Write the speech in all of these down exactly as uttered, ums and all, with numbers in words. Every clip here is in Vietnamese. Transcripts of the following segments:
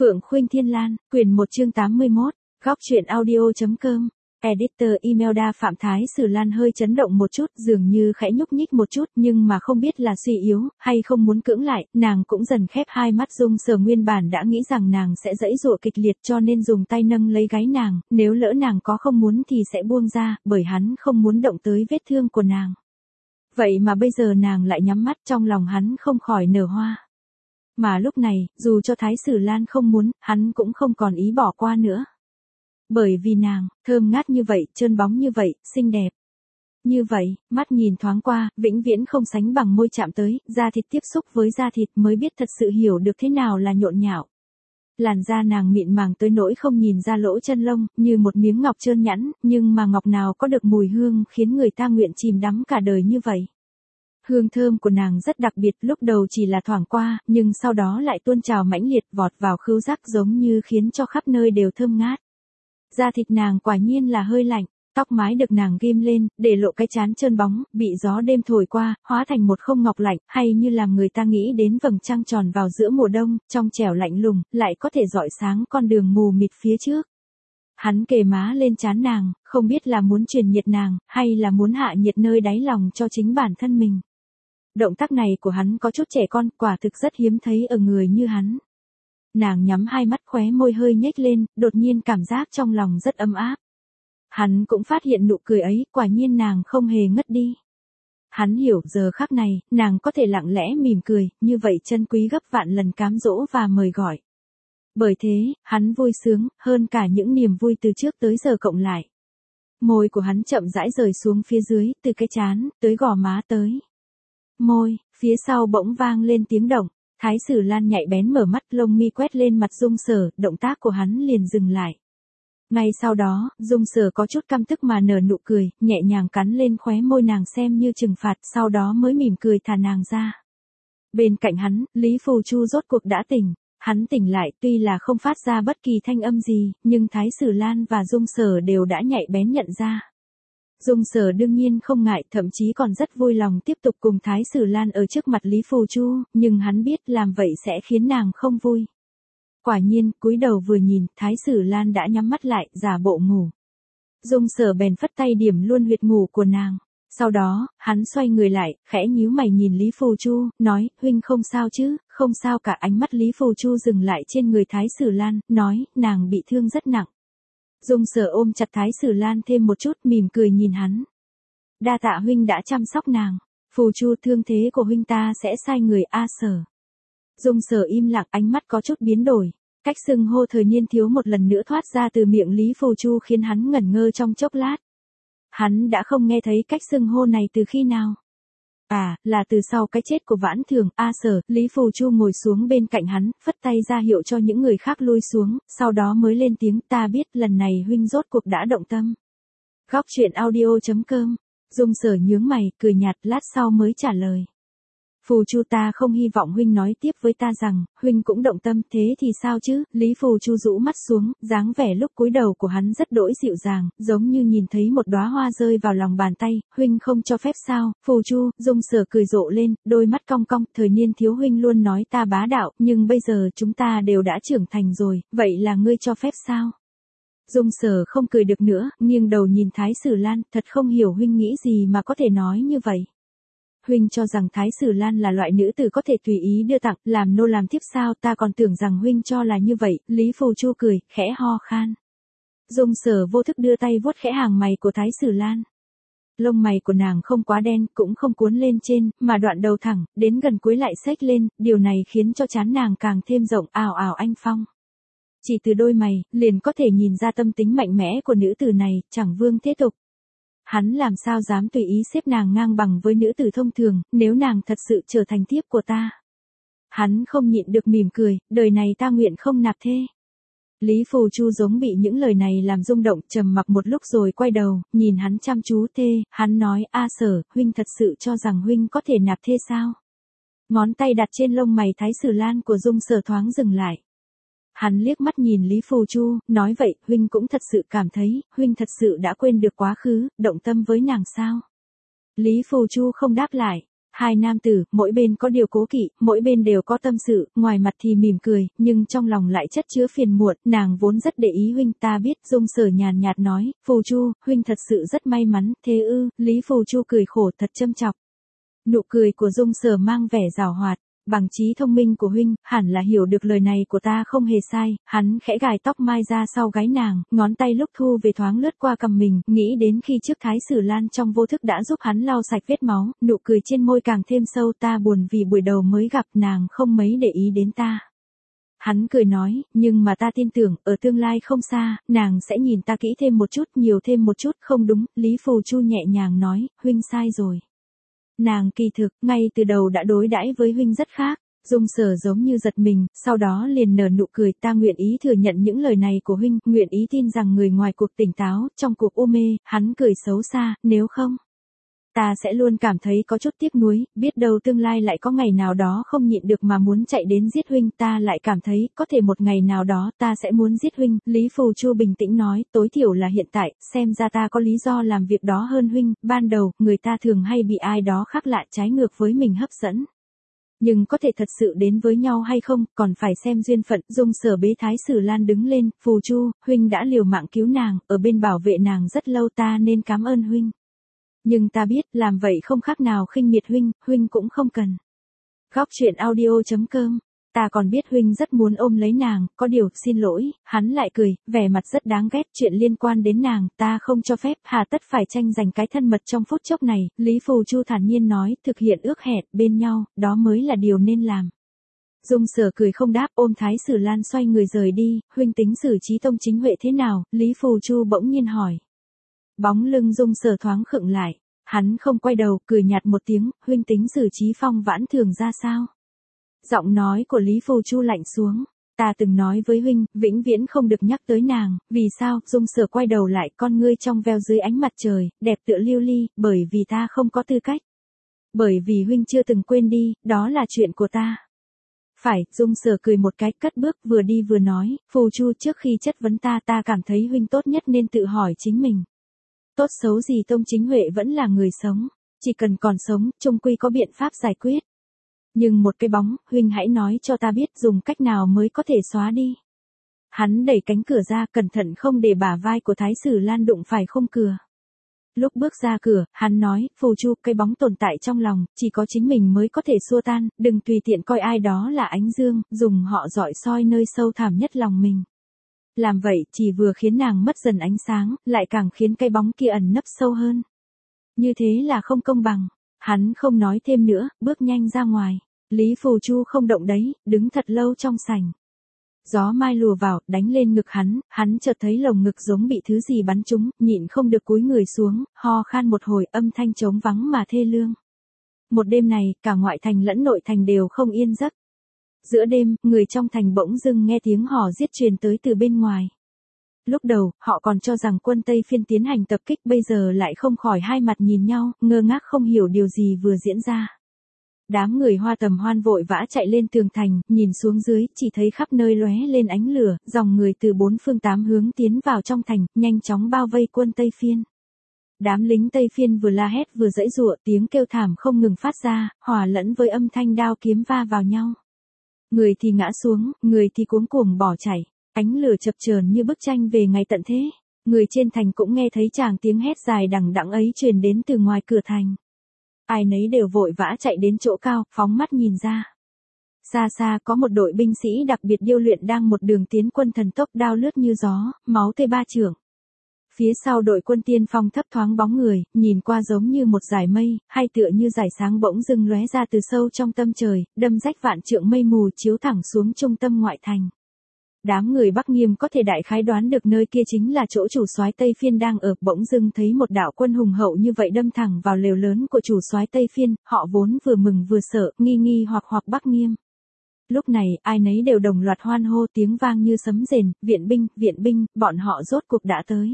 Phượng Khuynh Thiên Lan, quyển một chương tám mươi mốt, góc truyện audio.com, editor email đa Phạm Thái Sử Lan hơi chấn động một chút, dường như khẽ nhúc nhích một chút, nhưng mà không biết là suy yếu, hay không muốn cưỡng lại, nàng cũng dần khép hai mắt. Dung Sở nguyên bản đã nghĩ rằng nàng sẽ giãy giụa kịch liệt cho nên dùng tay nâng lấy gáy nàng, nếu lỡ nàng có không muốn thì sẽ buông ra, bởi hắn không muốn động tới vết thương của nàng. Vậy mà bây giờ nàng lại nhắm mắt, trong lòng hắn không khỏi nở hoa. Mà lúc này, dù cho Thái Sử Lan không muốn, hắn cũng không còn ý bỏ qua nữa. Bởi vì nàng, thơm ngát như vậy, trơn bóng như vậy, xinh đẹp. Như vậy, mắt nhìn thoáng qua, vĩnh viễn không sánh bằng môi chạm tới, da thịt tiếp xúc với da thịt mới biết thật sự hiểu được thế nào là nhộn nhạo. Làn da nàng mịn màng tới nỗi không nhìn ra lỗ chân lông, như một miếng ngọc trơn nhẵn, nhưng mà ngọc nào có được mùi hương khiến người ta nguyện chìm đắm cả đời như vậy. Hương thơm của nàng rất đặc biệt, lúc đầu chỉ là thoảng qua, nhưng sau đó lại tuôn trào mãnh liệt vọt vào khứu giác giống như khiến cho khắp nơi đều thơm ngát. Da thịt nàng quả nhiên là hơi lạnh, tóc mái được nàng ghim lên, để lộ cái trán trơn bóng, bị gió đêm thổi qua, hóa thành một không ngọc lạnh, hay như làm người ta nghĩ đến vầng trăng tròn vào giữa mùa đông, trong trẻo lạnh lùng, lại có thể rọi sáng con đường mù mịt phía trước. Hắn kề má lên trán nàng, không biết là muốn truyền nhiệt nàng, hay là muốn hạ nhiệt nơi đáy lòng cho chính bản thân mình. Động tác này của hắn có chút trẻ con, quả thực rất hiếm thấy ở người như hắn. Nàng nhắm hai mắt, khóe môi hơi nhếch lên, đột nhiên cảm giác trong lòng rất ấm áp. Hắn cũng phát hiện nụ cười ấy, quả nhiên nàng không hề ngất đi. Hắn hiểu giờ khắc này, nàng có thể lặng lẽ mỉm cười, như vậy chân quý gấp vạn lần cám dỗ và mời gọi. Bởi thế, hắn vui sướng, hơn cả những niềm vui từ trước tới giờ cộng lại. Môi của hắn chậm rãi rời xuống phía dưới, từ cái trán, tới gò má tới môi, phía sau bỗng vang lên tiếng động. Thái Sử Lan nhạy bén mở mắt, lông mi quét lên mặt Dung Sở, động tác của hắn liền dừng lại. Ngay sau đó, Dung Sở có chút căm tức mà nở nụ cười, nhẹ nhàng cắn lên khóe môi nàng xem như trừng phạt, sau đó mới mỉm cười thả nàng ra. Bên cạnh hắn, Lý Phù Chu rốt cuộc đã tỉnh. Hắn tỉnh lại, tuy là không phát ra bất kỳ thanh âm gì, nhưng Thái Sử Lan và Dung Sở đều đã nhạy bén nhận ra. Dung Sở đương nhiên không ngại, thậm chí còn rất vui lòng tiếp tục cùng Thái Sử Lan ở trước mặt Lý Phù Chu, nhưng hắn biết làm vậy sẽ khiến nàng không vui. Quả nhiên, cúi đầu vừa nhìn, Thái Sử Lan đã nhắm mắt lại, giả bộ ngủ. Dung Sở bèn phất tay điểm luôn huyệt ngủ của nàng. Sau đó, hắn xoay người lại, khẽ nhíu mày nhìn Lý Phù Chu, nói, huynh không sao chứ, không sao cả. Ánh mắt Lý Phù Chu dừng lại trên người Thái Sử Lan, nói, nàng bị thương rất nặng. Dung Sở ôm chặt Thái Sử Lan thêm một chút, mỉm cười nhìn hắn. Đa tạ huynh đã chăm sóc nàng. Phù Chu, thương thế của huynh ta sẽ sai người A Sở. Dung Sở im lặng, ánh mắt có chút biến đổi. Cách xưng hô thời niên thiếu một lần nữa thoát ra từ miệng Lý Phù Chu khiến hắn ngẩn ngơ trong chốc lát. Hắn đã không nghe thấy cách xưng hô này từ khi nào. À, là từ sau cái chết của Vãn Thường. A Sở. Lý Phù Chu ngồi xuống bên cạnh hắn, phất tay ra hiệu cho những người khác lui xuống, sau đó mới lên tiếng, ta biết lần này huynh rốt cuộc đã động tâm. Góc truyện audio.com. Dung Sở nhướng mày, cười nhạt, lát sau mới trả lời. Phù Chu, ta không hy vọng huynh nói tiếp với ta rằng, huynh cũng động tâm, thế thì sao chứ? Lý Phù Chu rũ mắt xuống, dáng vẻ lúc cúi đầu của hắn rất đỗi dịu dàng, giống như nhìn thấy một đóa hoa rơi vào lòng bàn tay, huynh không cho phép sao? Phù Chu, Dung Sở cười rộ lên, đôi mắt cong cong, thời niên thiếu huynh luôn nói ta bá đạo, nhưng bây giờ chúng ta đều đã trưởng thành rồi, vậy là ngươi cho phép sao? Dung Sở không cười được nữa, nghiêng đầu nhìn Thái Sử Lan, thật không hiểu huynh nghĩ gì mà có thể nói như vậy. Huynh cho rằng Thái Sử Lan là loại nữ tử có thể tùy ý đưa tặng, làm nô làm thiếp sao? Ta còn tưởng rằng huynh cho là như vậy. Lý Phù Chu cười, khẽ ho khan. Dung Sở vô thức đưa tay vuốt khẽ hàng mày của Thái Sử Lan. Lông mày của nàng không quá đen, cũng không cuốn lên trên, mà đoạn đầu thẳng, đến gần cuối lại xếch lên, điều này khiến cho trán nàng càng thêm rộng, ào ào anh phong. Chỉ từ đôi mày, liền có thể nhìn ra tâm tính mạnh mẽ của nữ tử này, chẳng vương thế tục. Hắn làm sao dám tùy ý xếp nàng ngang bằng với nữ tử thông thường, nếu nàng thật sự trở thành thiếp của ta. Hắn không nhịn được mỉm cười, đời này ta nguyện không nạp thê. Lý Phù Chu giống bị những lời này làm rung động, trầm mặc một lúc rồi quay đầu, nhìn hắn chăm chú. Thê, hắn nói, A Sở, huynh thật sự cho rằng huynh có thể nạp thê sao? Ngón tay đặt trên lông mày Thái Sử Lan của Dung Sở thoáng dừng lại. Hắn liếc mắt nhìn Lý Phù Chu, nói vậy, huynh cũng thật sự cảm thấy, huynh thật sự đã quên được quá khứ, động tâm với nàng sao? Lý Phù Chu không đáp lại. Hai nam tử, mỗi bên có điều cố kỵ, mỗi bên đều có tâm sự, ngoài mặt thì mỉm cười, nhưng trong lòng lại chất chứa phiền muộn, nàng vốn rất để ý huynh. Ta biết, Dung Sở nhàn nhạt nói, Phù Chu, huynh thật sự rất may mắn, thế ư? Lý Phù Chu cười khổ thật châm chọc. Nụ cười của Dung Sở mang vẻ giảo hoạt. Bằng trí thông minh của huynh, hẳn là hiểu được lời này của ta không hề sai. Hắn khẽ gài tóc mai ra sau gáy nàng, ngón tay lúc thu về thoáng lướt qua cằm mình, nghĩ đến khi trước Thái Sử Lan trong vô thức đã giúp hắn lau sạch vết máu, nụ cười trên môi càng thêm sâu. Ta buồn vì buổi đầu mới gặp nàng không mấy để ý đến ta. Hắn cười nói, nhưng mà ta tin tưởng, ở tương lai không xa, nàng sẽ nhìn ta kỹ thêm một chút, nhiều thêm một chút. Không đúng, Lý Phù Chu nhẹ nhàng nói, huynh sai rồi. Nàng kỳ thực, ngay từ đầu đã đối đãi với huynh rất khác. Dung Sở giống như giật mình, sau đó liền nở nụ cười. Ta nguyện ý thừa nhận những lời này của huynh, nguyện ý tin rằng người ngoài cuộc tỉnh táo, trong cuộc u mê. Hắn cười xấu xa, nếu không, ta sẽ luôn cảm thấy có chút tiếc nuối, biết đâu tương lai lại có ngày nào đó không nhịn được mà muốn chạy đến giết huynh. Ta lại cảm thấy, có thể một ngày nào đó ta sẽ muốn giết huynh. Lý Phù Chu bình tĩnh nói, tối thiểu là hiện tại, xem ra ta có lý do làm việc đó hơn huynh. Ban đầu, người ta thường hay bị ai đó khác lạ trái ngược với mình hấp dẫn. Nhưng có thể thật sự đến với nhau hay không, còn phải xem duyên phận. Dung Sở bế Thái Sử Lan đứng lên, Phù Chu, huynh đã liều mạng cứu nàng, ở bên bảo vệ nàng rất lâu, ta nên cảm ơn huynh. Nhưng ta biết, làm vậy không khác nào khinh miệt huynh, huynh cũng không cần. Góc truyện audio chấm com. Ta còn biết huynh rất muốn ôm lấy nàng, có điều, xin lỗi. Hắn lại cười, vẻ mặt rất đáng ghét. Chuyện liên quan đến nàng, ta không cho phép, hà tất phải tranh giành cái thân mật trong phút chốc này. Lý Phù Chu thản nhiên nói, thực hiện ước hẹn bên nhau, đó mới là điều nên làm. Dung Sở cười không đáp, ôm Thái Sử Lan xoay người rời đi. Huynh tính xử trí Tông Chính Huệ thế nào? Lý Phù Chu bỗng nhiên hỏi. Bóng lưng Dung Sở thoáng khựng lại, hắn không quay đầu, cười nhạt một tiếng, huynh tính xử trí Phong Vãn Thường ra sao? Giọng nói của Lý Phù Chu lạnh xuống, ta từng nói với huynh, vĩnh viễn không được nhắc tới nàng. Vì sao? Dung Sở quay đầu lại, con ngươi trong veo dưới ánh mặt trời, đẹp tựa lưu ly, bởi vì ta không có tư cách. Bởi vì huynh chưa từng quên đi, đó là chuyện của ta. Phải, Dung Sở cười một cái, cất bước, vừa đi vừa nói, Phù Chu, trước khi chất vấn ta, ta cảm thấy huynh tốt nhất nên tự hỏi chính mình. Tốt xấu gì Tông Chính Huệ vẫn là người sống, chỉ cần còn sống, chung quy có biện pháp giải quyết. Nhưng một cái bóng, huynh hãy nói cho ta biết dùng cách nào mới có thể xóa đi. Hắn đẩy cánh cửa ra, cẩn thận không để bả vai của Thái Sử Lan đụng phải khung cửa. Lúc bước ra cửa, hắn nói, Phù Chu, cái bóng tồn tại trong lòng, chỉ có chính mình mới có thể xua tan, đừng tùy tiện coi ai đó là ánh dương, dùng họ dọi soi nơi sâu thẳm nhất lòng mình. Làm vậy, chỉ vừa khiến nàng mất dần ánh sáng, lại càng khiến cái bóng kia ẩn nấp sâu hơn. Như thế là không công bằng. Hắn không nói thêm nữa, bước nhanh ra ngoài. Lý Phù Chu không động đấy, đứng thật lâu trong sảnh. Gió mai lùa vào, đánh lên ngực hắn, hắn chợt thấy lồng ngực giống bị thứ gì bắn trúng, nhịn không được cúi người xuống, ho khan một hồi, âm thanh trống vắng mà thê lương. Một đêm này, cả ngoại thành lẫn nội thành đều không yên giấc. Giữa đêm, người trong thành bỗng dưng nghe tiếng hò giết truyền tới từ bên ngoài. Lúc đầu, họ còn cho rằng quân Tây Phiên tiến hành tập kích, bây giờ lại không khỏi hai mặt nhìn nhau, ngơ ngác không hiểu điều gì vừa diễn ra. Đám người Hoa Tầm Hoan vội vã chạy lên tường thành, nhìn xuống dưới, chỉ thấy khắp nơi lóe lên ánh lửa, dòng người từ bốn phương tám hướng tiến vào trong thành, nhanh chóng bao vây quân Tây Phiên. Đám lính Tây Phiên vừa la hét vừa giãy giụa, tiếng kêu thảm không ngừng phát ra, hòa lẫn với âm thanh đao kiếm va vào nhau. Người thì ngã xuống, người thì cuống cuồng bỏ chạy, ánh lửa chập chờn như bức tranh về ngày tận thế. Người trên thành cũng nghe thấy tràng tiếng hét dài đằng đẵng ấy truyền đến từ ngoài cửa thành. Ai nấy đều vội vã chạy đến chỗ cao, phóng mắt nhìn ra. Xa xa có một đội binh sĩ đặc biệt điêu luyện đang một đường tiến quân thần tốc, đao lướt như gió, máu tê ba trượng. Phía sau đội quân tiên phong thấp thoáng bóng người, nhìn qua giống như một dải mây, hay tựa như dải sáng bỗng dưng lóe ra từ sâu trong tâm trời, đâm rách vạn trượng mây mù chiếu thẳng xuống trung tâm ngoại thành. Đám người Bắc Nghiêm có thể đại khái đoán được nơi kia chính là chỗ chủ soái Tây Phiên đang ở, bỗng dưng thấy một đạo quân hùng hậu như vậy đâm thẳng vào lều lớn của chủ soái Tây Phiên, họ vốn vừa mừng vừa sợ, nghi nghi hoặc hoặc Bắc Nghiêm. Lúc này, ai nấy đều đồng loạt hoan hô, tiếng vang như sấm rền, viện binh, viện binh, bọn họ rốt cuộc đã tới.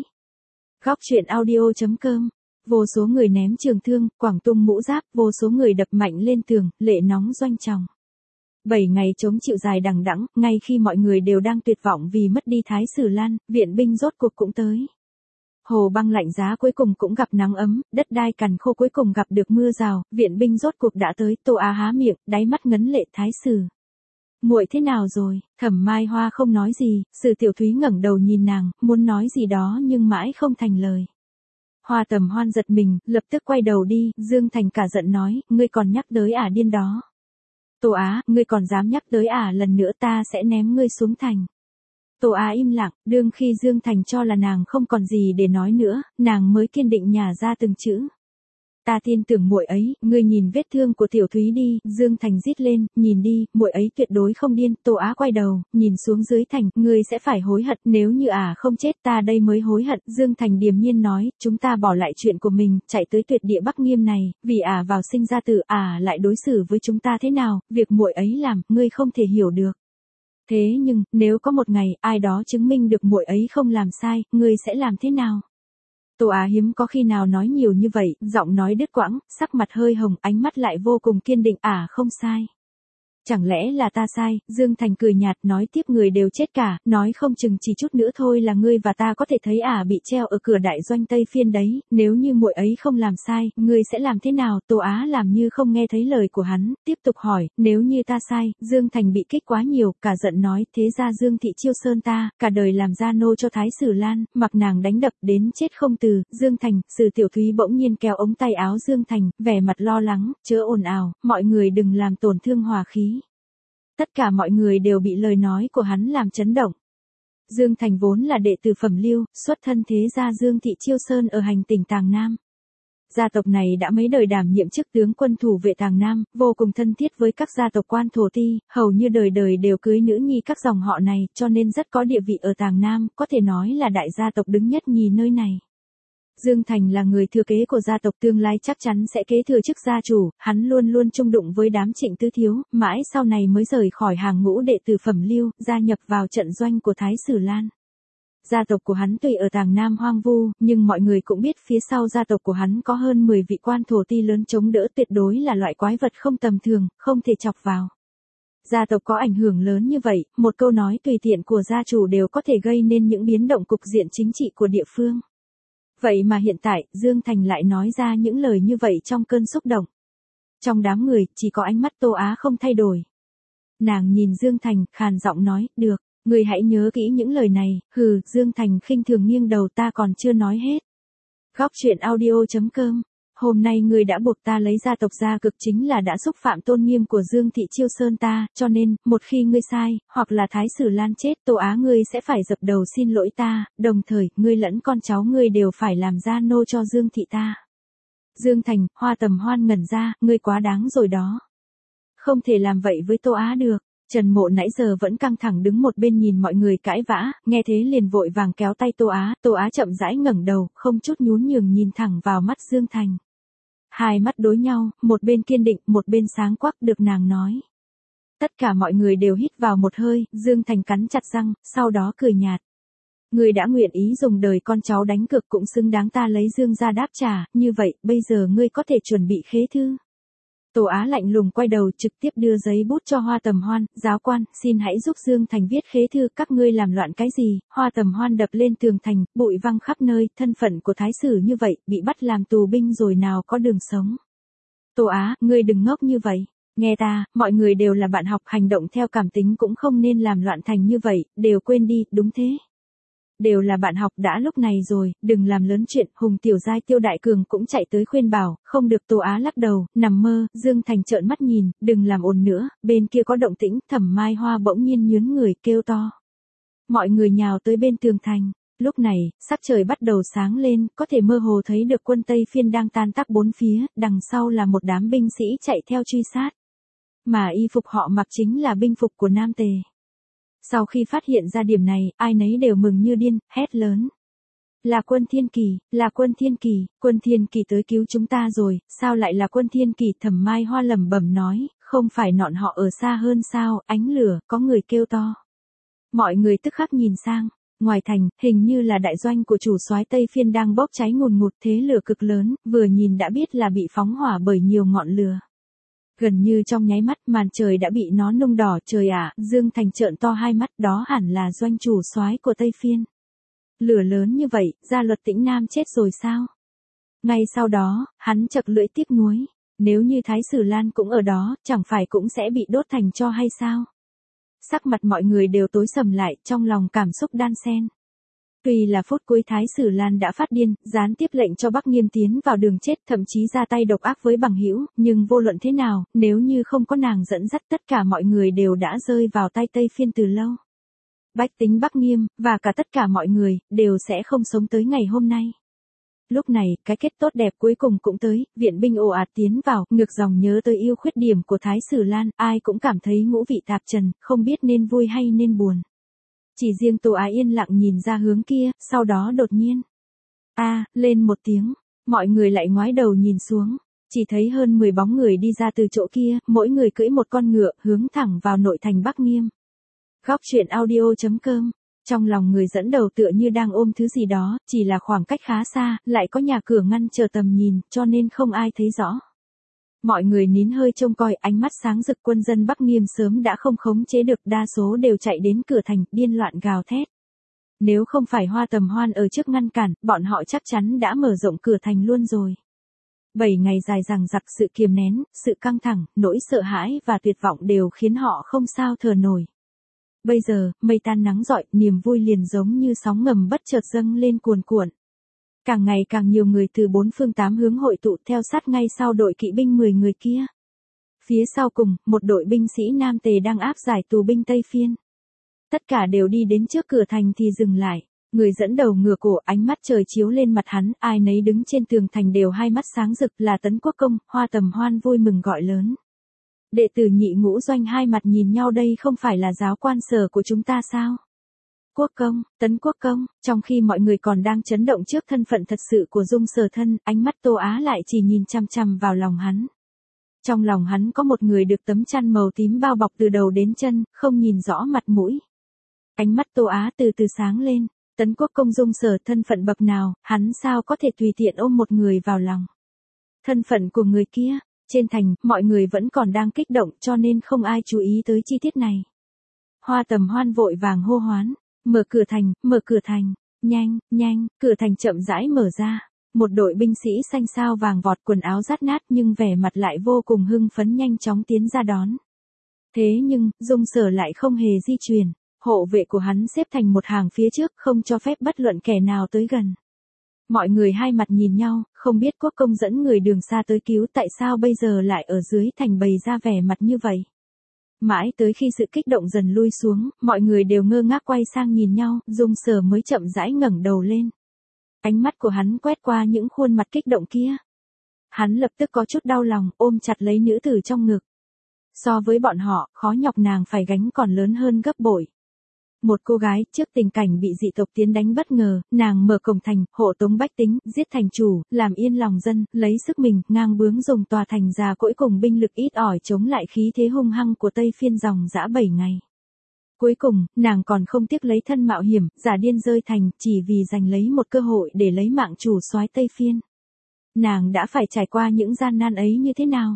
Góc truyện audio chấm com. Vô số người ném trường thương, quảng tung mũ giáp, vô số người đập mạnh lên tường, lệ nóng doanh tròng. Bảy ngày chống chịu dài đằng đẵng, ngay khi mọi người đều đang tuyệt vọng vì mất đi Thái Sử Lan, viện binh rốt cuộc cũng tới. Hồ băng lạnh giá cuối cùng cũng gặp nắng ấm, đất đai cằn khô cuối cùng gặp được mưa rào, viện binh rốt cuộc đã tới, Tô Á há miệng, đáy mắt ngấn lệ thái sử. Muội thế nào rồi? Thẩm Mai Hoa không nói gì, Sử Tiểu Thúy ngẩng đầu nhìn nàng, muốn nói gì đó nhưng mãi không thành lời. Hoa Tầm Hoan giật mình, lập tức quay đầu đi, Dương Thành cả giận nói, ngươi còn nhắc tới ả điên đó. Tô Á, ngươi còn dám nhắc tới ả lần nữa ta sẽ ném ngươi xuống thành. Tô Á im lặng, đương khi Dương Thành cho là nàng không còn gì để nói nữa, nàng mới kiên định nhả ra từng chữ. Ta tin tưởng muội ấy, ngươi nhìn vết thương của Tiểu Thúy đi, Dương Thành rít lên, nhìn đi, muội ấy tuyệt đối không điên. Tô Á quay đầu, nhìn xuống dưới thành, ngươi sẽ phải hối hận, nếu như ả à không chết ta đây mới hối hận. Dương Thành điềm nhiên nói, chúng ta bỏ lại chuyện của mình, chạy tới tuyệt địa Bắc Nghiêm này, vì ả à vào sinh ra tử, ả à lại đối xử với chúng ta thế nào, việc muội ấy làm, ngươi không thể hiểu được. Thế nhưng, nếu có một ngày, ai đó chứng minh được muội ấy không làm sai, ngươi sẽ làm thế nào? Tô Á hiếm có khi nào nói nhiều như vậy, giọng nói đứt quãng, sắc mặt hơi hồng, ánh mắt lại vô cùng kiên định, à không sai. Chẳng lẽ là ta sai? Dương Thành cười nhạt nói tiếp người đều chết cả, nói không chừng chỉ chút nữa thôi là ngươi và ta có thể thấy ả à bị treo ở cửa đại doanh Tây Phiên đấy, nếu như muội ấy không làm sai, ngươi sẽ làm thế nào? Tô Á làm như không nghe thấy lời của hắn, tiếp tục hỏi, nếu như ta sai, Dương Thành bị kích quá nhiều, cả giận nói, thế ra Dương Thị Chiêu Sơn ta, cả đời làm gia nô cho Thái Sử Lan, mặc nàng đánh đập đến chết không từ. Dương Thành, Sử Tiểu Thúy bỗng nhiên kéo ống tay áo Dương Thành, vẻ mặt lo lắng, chớ ồn ào, mọi người đừng làm tổn thương hòa khí. Tất cả mọi người đều bị lời nói của hắn làm chấn động. Dương Thành vốn là đệ tử Phẩm Lưu, xuất thân thế gia Dương Thị Chiêu Sơn ở hành tỉnh Tàng Nam. Gia tộc này đã mấy đời đảm nhiệm chức tướng quân thủ vệ Tàng Nam, vô cùng thân thiết với các gia tộc quan thổ ti, hầu như đời đời đều cưới nữ nhi các dòng họ này, cho nên rất có địa vị ở Tàng Nam, có thể nói là đại gia tộc đứng nhất nhì nơi này. Dương Thành là người thừa kế của gia tộc tương lai chắc chắn sẽ kế thừa chức gia chủ, hắn luôn luôn chung đụng với đám Trịnh Tứ Thiếu, mãi sau này mới rời khỏi hàng ngũ đệ tử Phẩm Lưu, gia nhập vào trận doanh của Thái Sử Lan. Gia tộc của hắn tuy ở Tàng Nam hoang vu, nhưng mọi người cũng biết phía sau gia tộc của hắn có hơn mười vị quan thổ ti lớn chống đỡ, tuyệt đối là loại quái vật không tầm thường, không thể chọc vào. Gia tộc có ảnh hưởng lớn như vậy, một câu nói tùy tiện của gia chủ đều có thể gây nên những biến động cục diện chính trị của địa phương. Vậy mà hiện tại, Dương Thành lại nói ra những lời như vậy trong cơn xúc động. Trong đám người, chỉ có ánh mắt Tô Á không thay đổi. Nàng nhìn Dương Thành, khàn giọng nói, được, người hãy nhớ kỹ những lời này, hừ, Dương Thành khinh thường nghiêng đầu ta còn chưa nói hết. Góc truyện audio chấm com Hôm nay ngươi đã buộc ta lấy gia tộc gia cực chính là đã xúc phạm tôn nghiêm của Dương Thị Chiêu Sơn ta, cho nên, một khi ngươi sai, hoặc là Thái Sử Lan chết, Tô Á ngươi sẽ phải dập đầu xin lỗi ta, đồng thời, ngươi lẫn con cháu ngươi đều phải làm gia nô cho Dương Thị ta. Dương Thành, Hoa Tầm Hoan ngẩn ra, ngươi quá đáng rồi đó. Không thể làm vậy với Tô Á được. Trần Mộ nãy giờ vẫn căng thẳng đứng một bên nhìn mọi người cãi vã, nghe thế liền vội vàng kéo tay Tô Á, Tô Á chậm rãi ngẩng đầu, không chút nhún nhường nhìn thẳng vào mắt Dương Thành. Hai mắt đối nhau, một bên kiên định, một bên sáng quắc được nàng nói. Tất cả mọi người đều hít vào một hơi, Dương Thành cắn chặt răng, sau đó cười nhạt. Ngươi đã nguyện ý dùng đời con cháu đánh cược cũng xứng đáng ta lấy Dương ra đáp trả, như vậy, bây giờ ngươi có thể chuẩn bị khế thư. Tô Á lạnh lùng quay đầu trực tiếp đưa giấy bút cho Hoa Tầm Hoan, giáo quan, xin hãy giúp Dương Thành viết khế thư, các ngươi làm loạn cái gì? Hoa Tầm Hoan đập lên tường thành, bụi văng khắp nơi, thân phận của thái sử như vậy, bị bắt làm tù binh rồi nào có đường sống. Tô Á, ngươi đừng ngốc như vậy. Nghe ta, mọi người đều là bạn học, hành động theo cảm tính cũng không nên làm loạn thành như vậy, đều quên đi, đúng thế. Đều là bạn học đã lúc này rồi, đừng làm lớn chuyện, Hùng Tiểu Giai Tiêu Đại Cường cũng chạy tới khuyên bảo, không được. Tô Á lắc đầu, nằm mơ. Dương Thành trợn mắt nhìn, đừng làm ồn nữa, bên kia có động tĩnh, Thẩm Mai Hoa bỗng nhiên nhướng người kêu to. Mọi người nhào tới bên tường thành, lúc này, sắc trời bắt đầu sáng lên, có thể mơ hồ thấy được quân Tây Phiên đang tan tác bốn phía, đằng sau là một đám binh sĩ chạy theo truy sát. Mà y phục họ mặc chính là binh phục của Nam Tề. Sau khi phát hiện ra điểm này, ai nấy đều mừng như điên, hét lớn. Là quân Thiên Kỳ, là quân Thiên Kỳ, quân Thiên Kỳ tới cứu chúng ta rồi, sao lại là quân Thiên Kỳ? Thẩm Mai Hoa lẩm bẩm nói, không phải nọn họ ở xa hơn sao? Ánh lửa, có người kêu to. Mọi người tức khắc nhìn sang, ngoài thành, hình như là đại doanh của chủ soái Tây Phiên đang bốc cháy ngùn ngụt, thế lửa cực lớn, vừa nhìn đã biết là bị phóng hỏa bởi nhiều ngọn lửa. Gần như trong nháy mắt màn trời đã bị nó nung đỏ. Trời ạ, Dương Thành trợn to hai mắt, đó hẳn là doanh chủ soái của Tây Phiên. Lửa lớn như vậy, Gia Luật Tĩnh Nam chết rồi sao? Ngay sau đó, hắn chậc lưỡi tiếc nuối. Nếu như Thái Sử Lan cũng ở đó, chẳng phải cũng sẽ bị đốt thành tro hay sao? Sắc mặt mọi người đều tối sầm lại, trong lòng cảm xúc đan xen. Tuy là phút cuối Thái Sử Lan đã phát điên, gián tiếp lệnh cho Bắc Nghiêm tiến vào đường chết, thậm chí ra tay độc ác với bằng hữu, nhưng vô luận thế nào, nếu như không có nàng dẫn dắt, tất cả mọi người đều đã rơi vào tay Tây Phiên từ lâu. Bách tính Bắc Nghiêm, và cả tất cả mọi người, đều sẽ không sống tới ngày hôm nay. Lúc này, cái kết tốt đẹp cuối cùng cũng tới, viện binh ồ ạt tiến vào, ngược dòng nhớ tới yêu khuyết điểm của Thái Sử Lan, ai cũng cảm thấy ngũ vị tạp trần, không biết nên vui hay nên buồn. Chỉ riêng Tô Á yên lặng nhìn ra hướng kia, sau đó đột nhiên. A, lên một tiếng, mọi người lại ngoái đầu nhìn xuống, chỉ thấy hơn mười bóng người đi ra từ chỗ kia, mỗi người cưỡi một con ngựa, hướng thẳng vào nội thành Bắc Nghiêm. Góc truyện audio chấm com. Trong lòng người dẫn đầu tựa như đang ôm thứ gì đó, chỉ là khoảng cách khá xa, lại có nhà cửa ngăn chờ tầm nhìn, cho nên không ai thấy rõ. Mọi người nín hơi trông coi, ánh mắt sáng rực, quân dân Bắc Nghiêm sớm đã không khống chế được, đa số đều chạy đến cửa thành, điên loạn gào thét. Nếu không phải Hoa Tầm Hoan ở trước ngăn cản, bọn họ chắc chắn đã mở rộng cửa thành luôn rồi. Bảy ngày dài dằng dặc, sự kiềm nén, sự căng thẳng, nỗi sợ hãi và tuyệt vọng đều khiến họ không sao thở nổi. Bây giờ, mây tan nắng rọi, niềm vui liền giống như sóng ngầm bất chợt dâng lên cuồn cuộn. Càng ngày càng nhiều người từ bốn phương tám hướng hội tụ theo sát ngay sau đội kỵ binh mười người kia. Phía sau cùng, một đội binh sĩ Nam Tề đang áp giải tù binh Tây Phiên. Tất cả đều đi đến trước cửa thành thì dừng lại. Người dẫn đầu ngửa cổ, ánh mắt trời chiếu lên mặt hắn, ai nấy đứng trên tường thành đều hai mắt sáng rực, là Tấn Quốc Công. Hoa Tầm Hoan vui mừng gọi lớn. Đệ tử Nhị Ngũ Doanh hai mặt nhìn nhau, đây không phải là giáo quan sở của chúng ta sao? Quốc công, Tấn Quốc công, trong khi mọi người còn đang chấn động trước thân phận thật sự của Dung Sở Thân, ánh mắt Tô Á lại chỉ nhìn chăm chăm vào lòng hắn. Trong lòng hắn có một người được tấm chăn màu tím bao bọc từ đầu đến chân, không nhìn rõ mặt mũi. Ánh mắt Tô Á từ từ sáng lên, Tấn Quốc công Dung Sở Thân phận bậc nào, hắn sao có thể tùy tiện ôm một người vào lòng. Thân phận của người kia, trên thành, mọi người vẫn còn đang kích động cho nên không ai chú ý tới chi tiết này. Hoa Tầm Hoan vội vàng hô hoán. Mở cửa thành, mở cửa thành, nhanh, nhanh, cửa thành chậm rãi mở ra. Một đội binh sĩ xanh sao vàng vọt, quần áo rách nát nhưng vẻ mặt lại vô cùng hưng phấn, nhanh chóng tiến ra đón. Thế nhưng, Dung Sở lại không hề di chuyển, hộ vệ của hắn xếp thành một hàng phía trước, không cho phép bất luận kẻ nào tới gần. Mọi người hai mặt nhìn nhau, không biết Quốc công dẫn người đường xa tới cứu, tại sao bây giờ lại ở dưới thành bày ra vẻ mặt như vậy. Mãi tới khi sự kích động dần lui xuống, mọi người đều ngơ ngác quay sang nhìn nhau, Dung Sở mới chậm rãi ngẩng đầu lên. Ánh mắt của hắn quét qua những khuôn mặt kích động kia. Hắn lập tức có chút đau lòng, ôm chặt lấy nữ tử trong ngực. So với bọn họ, khó nhọc nàng phải gánh còn lớn hơn gấp bội. Một cô gái, trước tình cảnh bị dị tộc tiến đánh bất ngờ, nàng mở cổng thành, hộ tống bách tính, giết thành chủ, làm yên lòng dân, lấy sức mình, ngang bướng dùng tòa thành già cỗi cùng binh lực ít ỏi chống lại khí thế hung hăng của Tây Phiên dòng dã bảy ngày. Cuối cùng, nàng còn không tiếc lấy thân mạo hiểm, giả điên rơi thành, chỉ vì giành lấy một cơ hội để lấy mạng chủ soái Tây Phiên. Nàng đã phải trải qua những gian nan ấy như thế nào?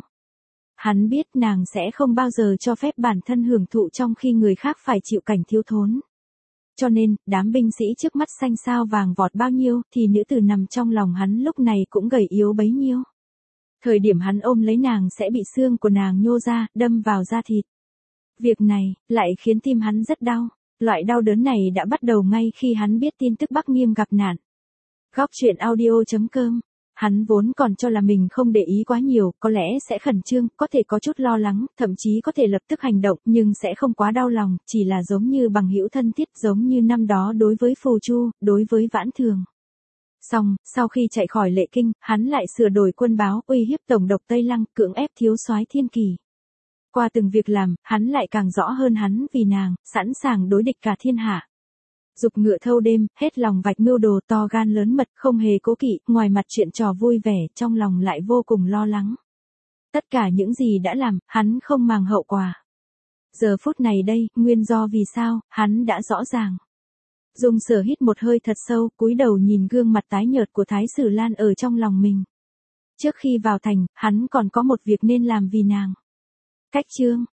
Hắn biết nàng sẽ không bao giờ cho phép bản thân hưởng thụ trong khi người khác phải chịu cảnh thiếu thốn. Cho nên, đám binh sĩ trước mắt xanh sao vàng vọt bao nhiêu, thì nữ tử nằm trong lòng hắn lúc này cũng gầy yếu bấy nhiêu. Thời điểm hắn ôm lấy nàng sẽ bị xương của nàng nhô ra, đâm vào da thịt. Việc này, lại khiến tim hắn rất đau. Loại đau đớn này đã bắt đầu ngay khi hắn biết tin tức Bắc Nghiêm gặp nạn. Góc truyện audio chấm com. Hắn vốn còn cho là mình không để ý quá nhiều, có lẽ sẽ khẩn trương, có thể có chút lo lắng, thậm chí có thể lập tức hành động, nhưng sẽ không quá đau lòng, chỉ là giống như bằng hữu thân thiết, giống như năm đó đối với Phù Chu, đối với Vãn Thường. Xong, sau khi chạy khỏi Lệ Kinh, hắn lại sửa đổi quân báo, uy hiếp tổng đốc Tây Lăng, cưỡng ép thiếu soái Thiên Kỳ. Qua từng việc làm, hắn lại càng rõ hơn hắn vì nàng, sẵn sàng đối địch cả thiên hạ. Dục ngựa thâu đêm, hết lòng vạch mưu đồ, to gan lớn mật, không hề cố kỵ, ngoài mặt chuyện trò vui vẻ, trong lòng lại vô cùng lo lắng. Tất cả những gì đã làm, hắn không màng hậu quả. Giờ phút này đây, nguyên do vì sao, hắn đã rõ ràng. Dung Sở hít một hơi thật sâu, cúi đầu nhìn gương mặt tái nhợt của Thái Sử Lan ở trong lòng mình. Trước khi vào thành, hắn còn có một việc nên làm vì nàng. Cách chương